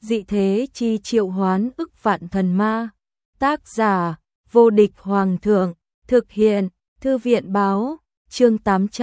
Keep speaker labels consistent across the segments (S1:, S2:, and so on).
S1: dị thế chi triệu hoán ức vạn thần ma. Tác giả, vô địch hoàng thượng, thực hiện, thư viện báo, chương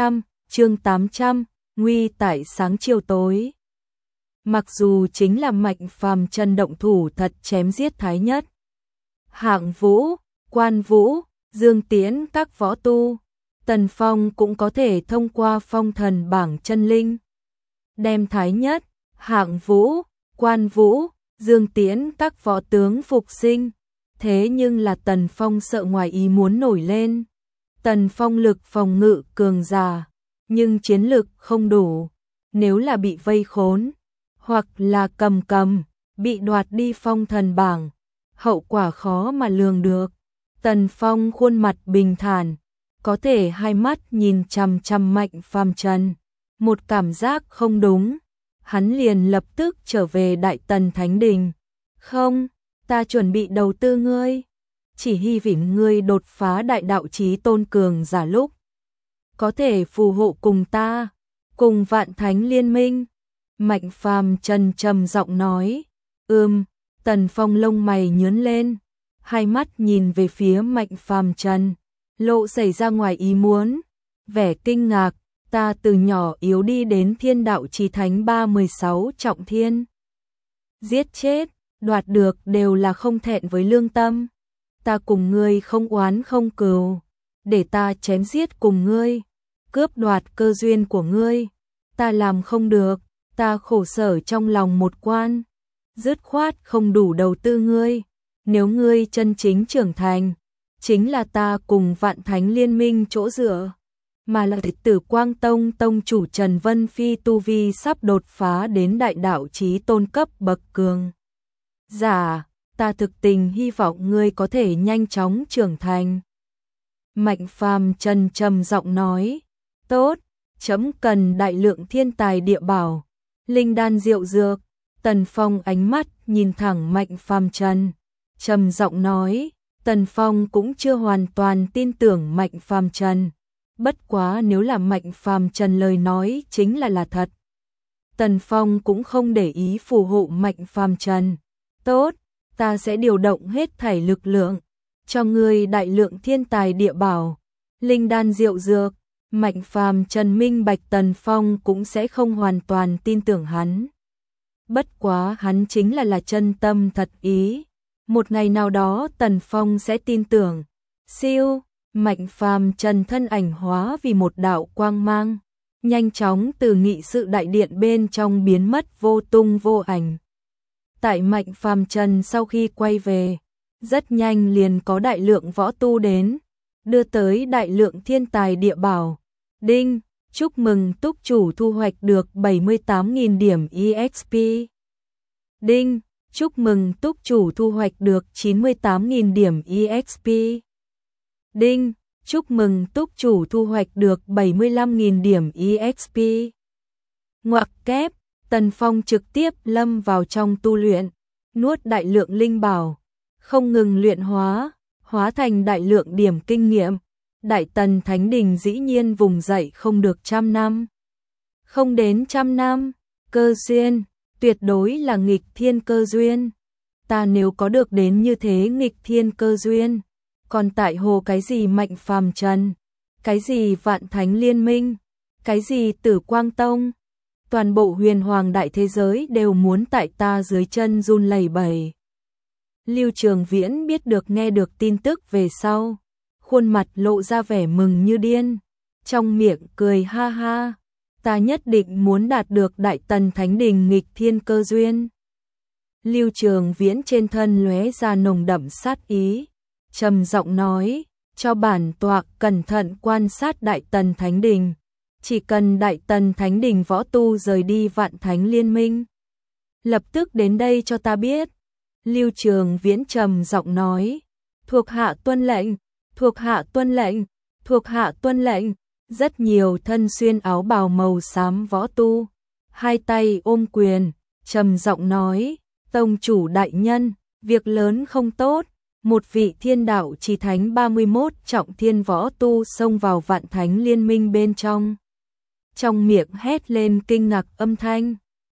S1: 800, nguy tại sáng chiều tối. Mặc dù chính là Mạnh Phàm Trần động thủ thật chém giết Thái Nhất, Hạng Vũ, Quan Vũ, Dương Tiễn các võ tu, Tần Phong cũng có thể thông qua phong thần bảng chân linh đem Thái Nhất, Hạng Vũ, Quan Vũ, Dương Tiễn các võ tướng phục sinh. Thế nhưng là Tần Phong sợ ngoài ý muốn nổi lên. Tần Phong lực phòng ngự cường giả, nhưng chiến lực không đủ. Nếu là bị vây khốn, hoặc là cầm, bị đoạt đi phong thần bảng, hậu quả khó mà lường được. Tần Phong khuôn mặt bình thản, có thể hai mắt nhìn chằm chằm Mạnh Phàm Trần. Một cảm giác không đúng, hắn liền lập tức trở về Đại Tần Thánh Đình. Không, ta chuẩn bị đầu tư ngươi, chỉ hy vọng ngươi đột phá đại đạo chí tôn cường giả lúc có thể phù hộ cùng ta, cùng Vạn Thánh liên minh. Mạnh Phàm Trần trầm giọng nói. Tần Phong lông mày nhướng lên, hai mắt nhìn về phía Mạnh Phàm Trần, lộ xảy ra ngoài ý muốn, vẻ kinh ngạc. Ta từ nhỏ yếu đi đến thiên đạo chí thánh 36 trọng thiên, giết chết, đoạt được đều là không thẹn với lương tâm. Ta cùng ngươi không oán không cừu, để ta chém giết cùng ngươi, cướp đoạt cơ duyên của ngươi, ta làm không được. Ta khổ sở trong lòng một quan, dứt khoát không đủ đầu tư ngươi. Nếu ngươi chân chính trưởng thành, chính là ta cùng Vạn Thánh liên minh chỗ dựa, mà là đệ tử Quang Tông tông chủ Trần Vân Phi tu vi sắp đột phá đến đại đạo chí tôn cấp bậc cường giả. Ta thực tình hy vọng ngươi có thể nhanh chóng trưởng thành. Mạnh Phàm Trần trầm giọng nói. Tốt, chấm cần đại lượng thiên tài địa bảo, linh đan diệu dược. Tần Phong ánh mắt nhìn thẳng Mạnh Phàm Trần, trầm giọng nói. Tần Phong cũng chưa hoàn toàn tin tưởng Mạnh Phàm Trần, bất quá nếu là Mạnh Phàm Trần lời nói chính là thật, Tần Phong cũng không để ý phù hộ Mạnh Phàm Trần. Tốt, ta sẽ điều động hết thảy lực lượng, cho ngươi đại lượng thiên tài địa bảo, linh đan diệu dược. Mạnh Phàm Trần minh bạch Tần Phong cũng sẽ không hoàn toàn tin tưởng hắn. Bất quá hắn chính là chân tâm thật ý. Một ngày nào đó Tần Phong sẽ tin tưởng. Siêu, Mạnh Phàm Trần thân ảnh hóa vì một đạo quang mang, nhanh chóng từ nghị sự đại điện bên trong biến mất vô tung vô ảnh. Tại Mạnh Phàm Trần sau khi quay về, rất nhanh liền có đại lượng võ tu đến, đưa tới đại lượng thiên tài địa bảo. Đinh, chúc mừng túc chủ thu hoạch được 78.000 điểm EXP. Đinh, chúc mừng túc chủ thu hoạch được 98.000 điểm EXP. Đinh, chúc mừng túc chủ thu hoạch được 75.000 điểm EXP. Ngoặc kép, Tần Phong trực tiếp lâm vào trong tu luyện, nuốt đại lượng linh bảo, không ngừng luyện hóa thành đại lượng điểm kinh nghiệm. Đại Tần Thánh Đình dĩ nhiên vùng dậy không được 100 năm. Không đến 100 năm, cơ duyên, tuyệt đối là nghịch thiên cơ duyên. Ta nếu có được đến như thế nghịch thiên cơ duyên, còn tại hồ cái gì Mạnh Phàm Trần, cái gì Vạn Thánh liên minh, cái gì Tử Quang Tông, toàn bộ huyền hoàng đại thế giới đều muốn tại ta dưới chân run lẩy bẩy. Lưu Trường Viễn biết được nghe được tin tức về sau, khuôn mặt lộ ra vẻ mừng như điên, trong miệng cười ha ha. Ta nhất định muốn đạt được Đại Tần Thánh Đình nghịch thiên cơ duyên. Lưu Trường Viễn trên thân lóe ra nồng đậm sát ý, trầm giọng nói, cho bản tọa cẩn thận quan sát Đại Tần Thánh Đình. Chỉ cần Đại Tần Thánh Đình võ tu rời đi Vạn Thánh liên minh, lập tức đến đây cho ta biết. Lưu Trường Viễn trầm giọng nói, thuộc hạ tuân lệnh, thuộc hạ tuân lệnh, thuộc hạ tuân lệnh. Rất nhiều thân xuyên áo bào màu xám võ tu, hai tay ôm quyền, trầm giọng nói, tông chủ đại nhân, việc lớn không tốt. Một vị thiên đạo chí thánh 31 trọng thiên võ tu xông vào Vạn Thánh liên minh bên trong. Trong miệng hét lên kinh ngạc âm thanh,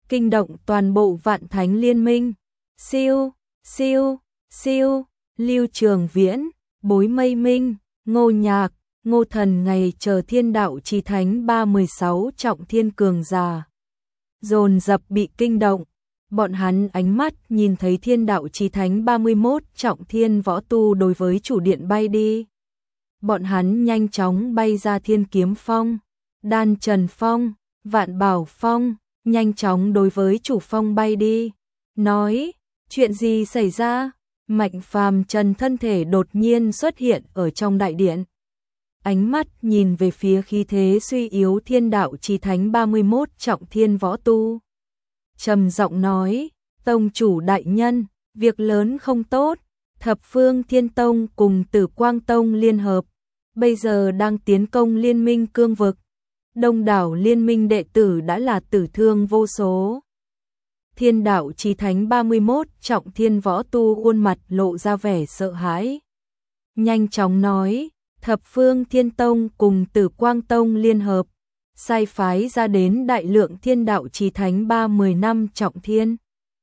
S1: kinh động toàn bộ Vạn Thánh Liên Minh. Siêu, siêu, siêu, Lưu Trường Viễn, Bối Mây Minh, Ngô Nhạc, Ngô Thần ngày chờ Thiên Đạo Chí Thánh 316 trọng thiên cường giả. Dồn dập bị kinh động, bọn hắn ánh mắt nhìn thấy Thiên Đạo Chí Thánh 31 trọng thiên võ tu đối với chủ điện bay đi. Bọn hắn nhanh chóng bay ra Thiên Kiếm Phong, Đan Trần Phong, Vạn Bảo Phong, nhanh chóng đối với chủ phong bay đi. Nói, chuyện gì xảy ra? Mạnh Phàm Trần thân thể đột nhiên xuất hiện ở trong đại điện. Ánh mắt nhìn về phía khí thế suy yếu Thiên Đạo Chí Thánh 31 trọng thiên võ tu. Trầm giọng nói, tông chủ đại nhân, việc lớn không tốt, Thập Phương Thiên Tông cùng Tử Quang Tông liên hợp, bây giờ đang tiến công liên minh cương vực. Đông đảo liên minh đệ tử đã là tử thương vô số. Thiên Đạo Chí Thánh 31 trọng thiên võ tu khuôn mặt lộ ra vẻ sợ hãi. Nhanh chóng nói, Thập Phương Thiên Tông cùng Tử Quang Tông liên hợp, sai phái ra đến đại lượng Thiên Đạo Chí Thánh 315 trọng thiên,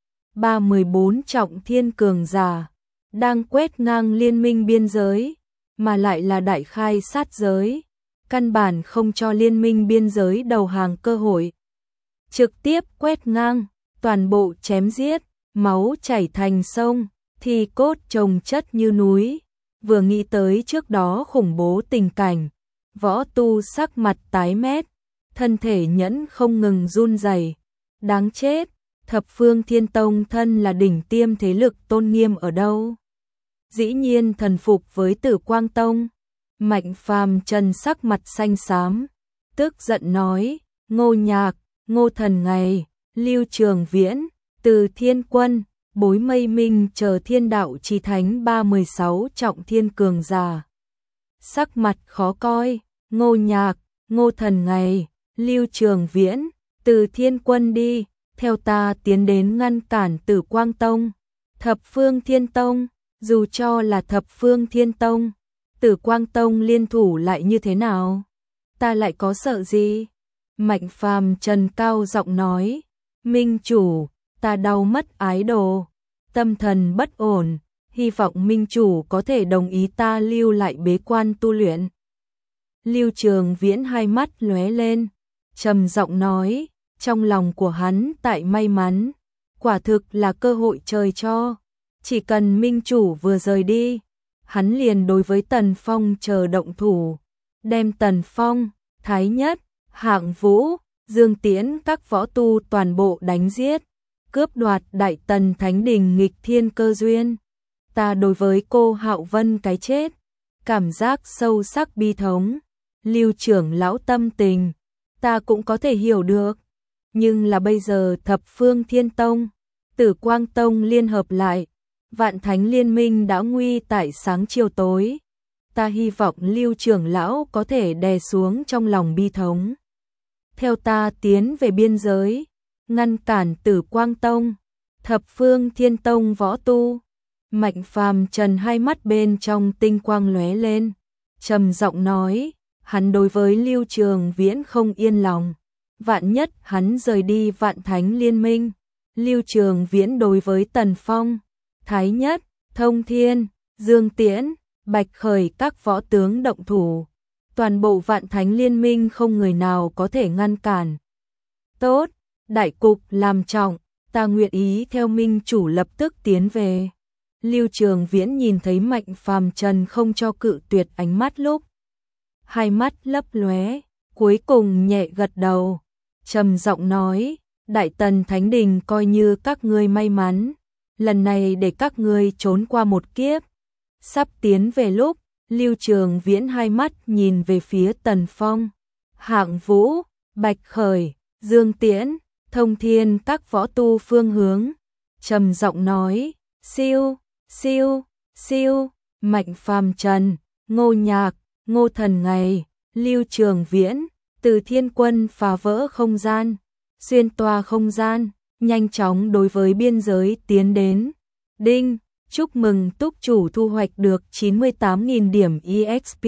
S1: 314 trọng thiên cường giả, đang quét ngang liên minh biên giới, mà lại là đại khai sát giới, căn bản không cho liên minh biên giới đầu hàng cơ hội. Trực tiếp quét ngang, toàn bộ chém giết, máu chảy thành sông, thì cốt chồng chất như núi. Vừa nghĩ tới trước đó khủng bố tình cảnh, võ tu sắc mặt tái mét, thân thể nhẫn không ngừng run rẩy. Đáng chết, Thập Phương Thiên Tông thân là đỉnh tiêm thế lực tôn nghiêm ở đâu? Dĩ nhiên thần phục với Tử Quang Tông. Mạnh Phàm Trần sắc mặt xanh xám, tức giận nói, Ngô Nhạc, Ngô Thần ngày, Lưu Trường Viễn, Từ Thiên Quân, Bối Mây Minh chờ Thiên Đạo Chí Thánh 316 trọng thiên cường giả. Sắc mặt khó coi, Ngô Nhạc, Ngô Thần ngày, Lưu Trường Viễn, Từ Thiên Quân đi, theo ta tiến đến ngăn cản Tử Quang Tông, Thập Phương Thiên Tông, dù cho là Thập Phương Thiên Tông, Tử Quang Tông liên thủ lại như thế nào? Ta lại có sợ gì? Mạnh Phàm Trần cao giọng nói, Minh chủ, ta đau mất ái đồ, tâm thần bất ổn, hy vọng Minh chủ có thể đồng ý ta lưu lại bế quan tu luyện. Lưu Trường Viễn hai mắt lóe lên, trầm giọng nói, trong lòng của hắn tại may mắn, quả thực là cơ hội trời cho, chỉ cần Minh chủ vừa rời đi, hắn liền đối với Tần Phong chờ động thủ, đem Tần Phong, Thái Nhất, Hạng Vũ, Dương Tiễn các võ tu toàn bộ đánh giết, cướp đoạt Đại Tần Thánh Đình nghịch thiên cơ duyên. Ta đối với cô Hạo Vân cái chết, cảm giác sâu sắc bi thống. Lưu trưởng lão tâm tình, ta cũng có thể hiểu được. Nhưng là bây giờ Thập Phương Thiên Tông, Tử Quang Tông liên hợp lại, Vạn Thánh Liên Minh đã nguy tại sáng chiều tối. Ta hy vọng Lưu trưởng lão có thể đè xuống trong lòng bi thống. Theo ta tiến về biên giới, ngăn cản Tử Quang Tông, Thập Phương Thiên Tông võ tu. Mạnh Phàm Trần hai mắt bên trong tinh quang lóe lên, trầm giọng nói, hắn đối với Lưu Trường Viễn không yên lòng. Vạn nhất hắn rời đi Vạn Thánh Liên Minh, Lưu Trường Viễn đối với Tần Phong, Thái Nhất, Thông Thiên, Dương Tiễn, Bạch Khởi các võ tướng động thủ, toàn bộ Vạn Thánh Liên Minh không người nào có thể ngăn cản. Tốt, đại cục làm trọng, ta nguyện ý theo Minh chủ lập tức tiến về. Lưu Trường Viễn nhìn thấy Mạnh Phàm Trần không cho cự tuyệt ánh mắt lúc, hai mắt lấp lóe, cuối cùng nhẹ gật đầu, trầm giọng nói, Đại Tần Thánh Đình coi như các ngươi may mắn, lần này để các ngươi trốn qua một kiếp. Sắp tiến về lúc, Lưu Trường Viễn hai mắt nhìn về phía Tần Phong, Hạng Vũ, Bạch Khởi, Dương Tiễn, Thông Thiên các võ tu phương hướng, trầm giọng nói, siêu, siêu, siêu, Mạnh Phàm Trần, Ngô Nhạc, Ngô Thần ngày, Lưu Trường Viễn, Từ Thiên Quân phá vỡ không gian, xuyên toa không gian, nhanh chóng đối với biên giới tiến đến. Đinh, chúc mừng túc chủ thu hoạch được 98.000 điểm EXP.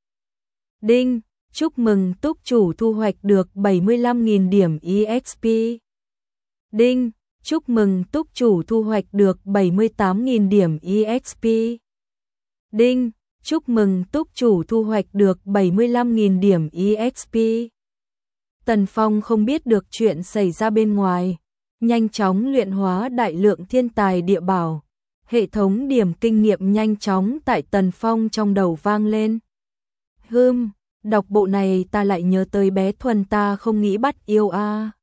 S1: Đinh, chúc mừng túc chủ thu hoạch được 75.000 điểm EXP. Đinh, chúc mừng túc chủ thu hoạch được 78.000 điểm EXP. Đinh, chúc mừng túc chủ thu hoạch được 75.000 điểm EXP. Tần Phong không biết được chuyện xảy ra bên ngoài, nhanh chóng luyện hóa đại lượng thiên tài địa bảo. Hệ thống điểm kinh nghiệm nhanh chóng tại Tần Phong trong đầu vang lên. Đọc bộ này ta lại nhớ tới bé Thuần ta không nghĩ bắt yêu a.